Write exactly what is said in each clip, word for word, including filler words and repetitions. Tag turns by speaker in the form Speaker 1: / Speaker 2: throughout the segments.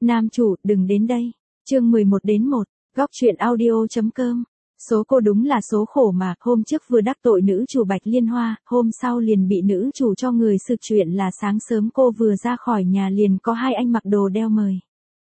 Speaker 1: Nam chủ, đừng đến đây. Chương mười một đến một, góc truyện audio chấm com. Số cô đúng là số khổ mà, hôm trước vừa đắc tội nữ chủ Bạch Liên Hoa, hôm sau liền bị nữ chủ cho người sực. Chuyện là sáng sớm cô vừa ra khỏi nhà liền có hai anh mặc đồ đeo mời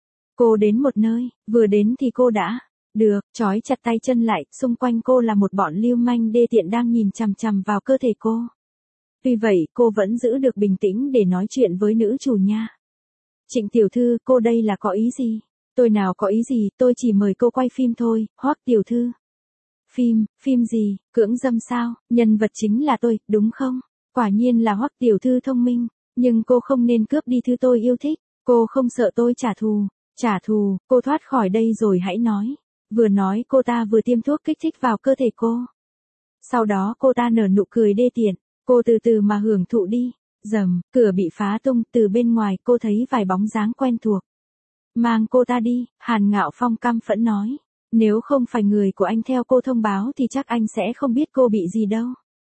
Speaker 1: cô đến một nơi, vừa đến thì cô đã được trói chặt tay chân lại, xung quanh cô là một bọn lưu manh đê tiện đang nhìn chằm chằm vào cơ thể cô. Tuy vậy, cô vẫn giữ được bình tĩnh để nói chuyện với nữ chủ nha. Trịnh tiểu thư, cô đây là có ý gì? Tôi nào có ý gì, tôi chỉ mời cô quay phim thôi. Hoắc tiểu thư. Phim, phim gì, cưỡng dâm sao, nhân vật chính là tôi, đúng không? Quả nhiên là Hoắc tiểu thư thông minh, nhưng cô không nên cướp đi thứ tôi yêu thích, cô không sợ tôi trả thù. Trả thù, cô thoát khỏi đây rồi hãy nói. Vừa nói cô ta vừa tiêm thuốc kích thích vào cơ thể cô. Sau đó cô ta nở nụ cười đê tiện, cô từ từ mà hưởng thụ đi. Rầm, cửa bị phá tung, từ bên ngoài cô thấy vài bóng dáng quen thuộc. Mang cô ta đi, Hàn Ngạo Phong căm phẫn nói. Nếu không phải người của anh theo cô thông báo thì chắc anh sẽ không biết cô bị gì đâu.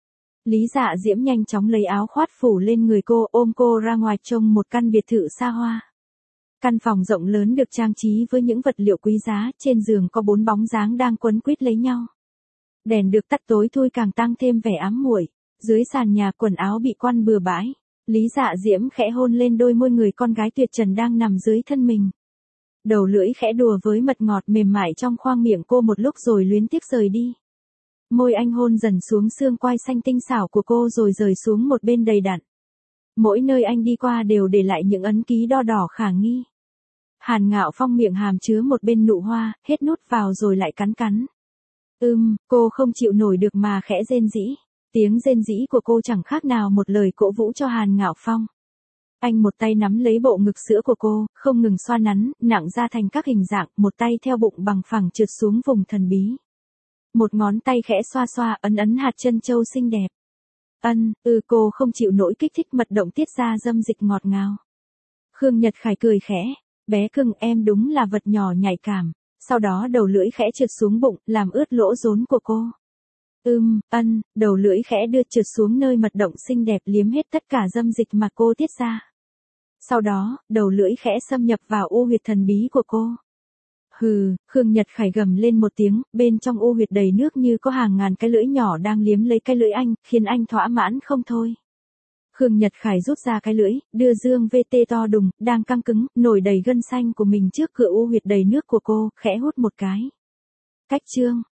Speaker 1: Lý Dạ Diễm nhanh chóng lấy áo khoác phủ lên người cô, ôm cô ra ngoài trông một căn biệt thự xa hoa. Căn phòng rộng lớn được trang trí với những vật liệu quý giá, trên giường có bốn bóng dáng đang quấn quýt lấy nhau. Đèn được tắt tối thui càng tăng thêm vẻ ám muội. Dưới sàn nhà quần áo bị quăng bừa bãi. Lý Dạ Diễm khẽ hôn lên đôi môi người con gái tuyệt trần đang nằm dưới thân mình. Đầu lưỡi khẽ đùa với mật ngọt mềm mại trong khoang miệng cô một lúc rồi luyến tiếc rời đi. Môi anh hôn dần xuống xương quai xanh tinh xảo của cô rồi rời xuống một bên đầy đặn. Mỗi nơi anh đi qua đều để lại những ấn ký đo đỏ khả nghi. Hàn Ngạo Phong miệng hàm chứa một bên nụ hoa, hết nút vào rồi lại cắn cắn. Ừm, cô không chịu nổi được mà khẽ rên rỉ. Tiếng rên rỉ của cô chẳng khác nào một lời cổ vũ cho Hàn Ngạo Phong. Anh một tay nắm lấy bộ ngực sữa của cô, không ngừng xoa nắn, nặng ra thành các hình dạng, một tay theo bụng bằng phẳng trượt xuống vùng thần bí. Một ngón tay khẽ xoa xoa, ấn ấn hạt chân châu xinh đẹp. Ân, ừ cô không chịu nổi kích thích mật động tiết ra dâm dịch ngọt ngào. Khương Nhật Khải cười khẽ, bé cưng em đúng là vật nhỏ nhạy cảm, sau đó đầu lưỡi khẽ trượt xuống bụng, làm ướt lỗ rốn của cô. Ưm, ân, đầu lưỡi khẽ đưa trượt xuống nơi mật động xinh đẹp liếm hết tất cả dâm dịch mà cô tiết ra. Sau đó, đầu lưỡi khẽ xâm nhập vào u huyệt thần bí của cô. Hừ, Khương Nhật Khải gầm lên một tiếng, bên trong u huyệt đầy nước như có hàng ngàn cái lưỡi nhỏ đang liếm lấy cái lưỡi anh, khiến anh thỏa mãn không thôi. Khương Nhật Khải rút ra cái lưỡi, đưa dương vê tê to đùng, đang căng cứng, nổi đầy gân xanh của mình trước cửa u huyệt đầy nước của cô, khẽ hút một cái. Cách chương.